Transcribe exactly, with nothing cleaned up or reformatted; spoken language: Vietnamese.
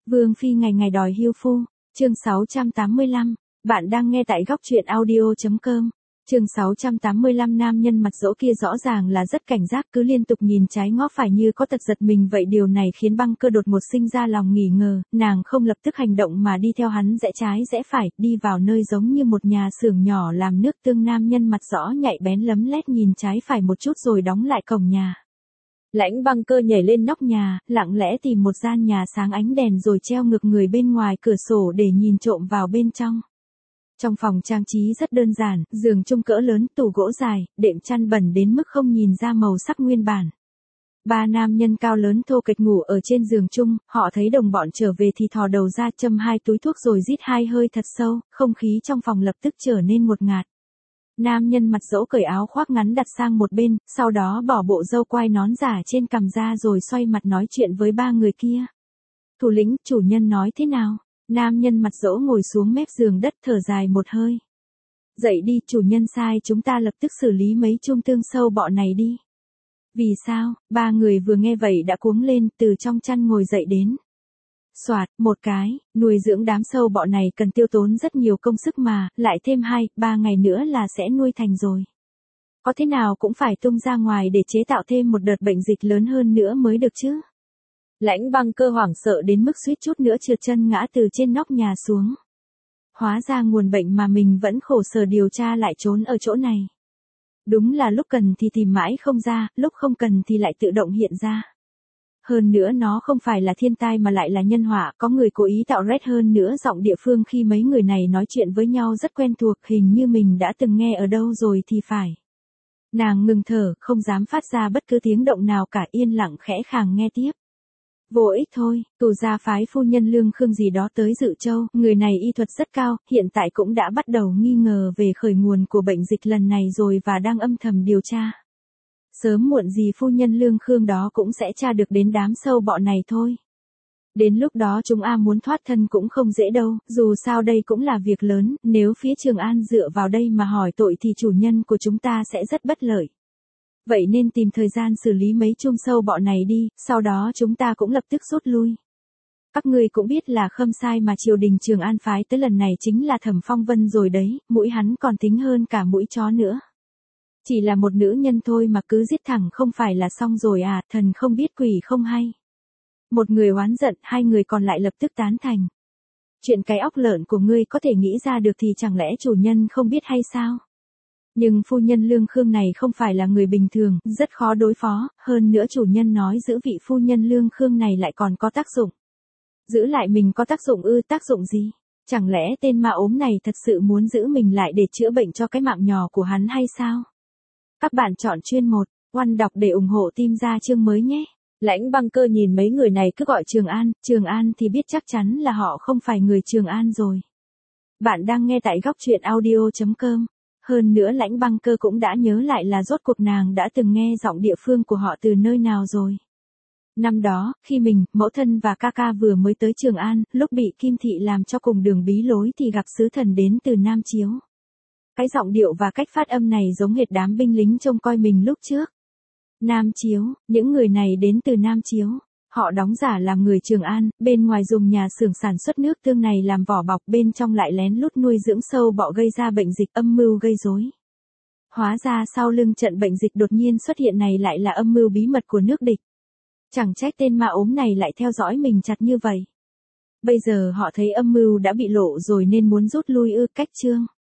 Vương phi ngày ngày đòi hưu phu, chương sáu trăm tám mươi lăm, bạn đang nghe tại góc truyện audio.com. Chương sáu trăm tám mươi lăm nam nhân mặt dỗ kia rõ ràng là rất cảnh giác, cứ liên tục nhìn trái ngó phải như có tật giật mình vậy. Điều này khiến Băng Cơ đột ngột sinh ra lòng nghi ngờ, nàng không lập tức hành động mà đi theo hắn rẽ trái rẽ phải, đi vào nơi giống như một nhà xưởng nhỏ làm nước tương. Nam nhân mặt rõ nhạy bén lấm lét nhìn trái phải một chút rồi đóng lại cổng nhà. Lãnh Băng Cơ nhảy lên nóc nhà, lặng lẽ tìm một gian nhà sáng ánh đèn rồi treo ngược người bên ngoài cửa sổ để nhìn trộm vào bên trong. Trong phòng trang trí rất đơn giản, giường chung cỡ lớn, tủ gỗ dài, đệm chăn bẩn đến mức không nhìn ra màu sắc nguyên bản. Ba nam nhân cao lớn thô kệch ngủ ở trên giường chung, họ thấy đồng bọn trở về thì thò đầu ra châm hai túi thuốc rồi rít hai hơi thật sâu, không khí trong phòng lập tức trở nên ngột ngạt. Nam nhân mặt dỗ cởi áo khoác ngắn đặt sang một bên, sau đó bỏ bộ râu quai nón giả trên cằm ra rồi xoay mặt nói chuyện với ba người kia. Thủ lĩnh, chủ nhân nói thế nào? Nam nhân mặt dỗ ngồi xuống mép giường đất thở dài một hơi. Dậy đi, chủ nhân sai chúng ta lập tức xử lý mấy chum tương sâu bọ này đi. Vì sao? Ba người vừa nghe vậy đã cuống lên, từ trong chăn ngồi dậy đến. Soạt, một cái, nuôi dưỡng đám sâu bọ này cần tiêu tốn rất nhiều công sức mà, lại thêm hai, ba ngày nữa là sẽ nuôi thành rồi. Có thế nào cũng phải tung ra ngoài để chế tạo thêm một đợt bệnh dịch lớn hơn nữa mới được chứ. Lãnh Băng Cơ hoảng sợ đến mức suýt chút nữa trượt chân ngã từ trên nóc nhà xuống. Hóa ra nguồn bệnh mà mình vẫn khổ sở điều tra lại trốn ở chỗ này. Đúng là lúc cần thì tìm mãi không ra, lúc không cần thì lại tự động hiện ra. Hơn nữa nó không phải là thiên tai mà lại là nhân họa, có người cố ý tạo rét. Hơn nữa giọng địa phương khi mấy người này nói chuyện với nhau rất quen thuộc, hình như mình đã từng nghe ở đâu rồi thì phải. Nàng ngừng thở, không dám phát ra bất cứ tiếng động nào cả, yên lặng khẽ khàng nghe tiếp. Vô ích thôi, tù gia phái phu nhân Lương Khương gì đó tới Dự Châu, người này y thuật rất cao, hiện tại cũng đã bắt đầu nghi ngờ về khởi nguồn của bệnh dịch lần này rồi và đang âm thầm điều tra. Sớm muộn gì phu nhân Lương Khương đó cũng sẽ tra được đến đám sâu bọ này thôi. Đến lúc đó chúng a muốn thoát thân cũng không dễ đâu, dù sao đây cũng là việc lớn, nếu phía Trường An dựa vào đây mà hỏi tội thì chủ nhân của chúng ta sẽ rất bất lợi. Vậy nên tìm thời gian xử lý mấy chum sâu bọ này đi, sau đó chúng ta cũng lập tức rút lui. Các ngươi cũng biết là khâm sai mà triều đình Trường An phái tới lần này chính là Thẩm Phong Vân rồi đấy, mũi hắn còn tính hơn cả mũi chó nữa. Chỉ là một nữ nhân thôi mà cứ giết thẳng không phải là xong rồi à, thần không biết quỷ không hay. Một người oán giận, hai người còn lại lập tức tán thành. Chuyện cái óc lợn của ngươi có thể nghĩ ra được thì chẳng lẽ chủ nhân không biết hay sao? Nhưng phu nhân Lương Khương này không phải là người bình thường, rất khó đối phó, hơn nữa chủ nhân nói giữ vị phu nhân Lương Khương này lại còn có tác dụng. Giữ lại mình có tác dụng ư? Tác dụng gì? Chẳng lẽ tên ma ốm này thật sự muốn giữ mình lại để chữa bệnh cho cái mạng nhỏ của hắn hay sao? Các bạn chọn chuyên một, oan đọc để ủng hộ team ra chương mới nhé. Lãnh Băng Cơ nhìn mấy người này cứ gọi Trường An, Trường An thì biết chắc chắn là họ không phải người Trường An rồi. Bạn đang nghe tại góc truyện audio.com. Hơn nữa Lãnh Băng Cơ cũng đã nhớ lại là rốt cuộc nàng đã từng nghe giọng địa phương của họ từ nơi nào rồi. Năm đó, khi mình, mẫu thân và ca ca vừa mới tới Trường An, lúc bị Kim Thị làm cho cùng đường bí lối thì gặp sứ thần đến từ Nam Chiếu. Cái giọng điệu và cách phát âm này giống hệt đám binh lính trông coi mình lúc trước. Nam Chiếu, những người này đến từ Nam Chiếu. Họ đóng giả làm người Trường An, bên ngoài dùng nhà xưởng sản xuất nước tương này làm vỏ bọc, bên trong lại lén lút nuôi dưỡng sâu bọ gây ra bệnh dịch, âm mưu gây rối. Hóa ra sau lưng trận bệnh dịch đột nhiên xuất hiện này lại là âm mưu bí mật của nước địch. Chẳng trách tên ma ốm này lại theo dõi mình chặt như vậy. Bây giờ họ thấy âm mưu đã bị lộ rồi nên muốn rút lui ư? Cách chương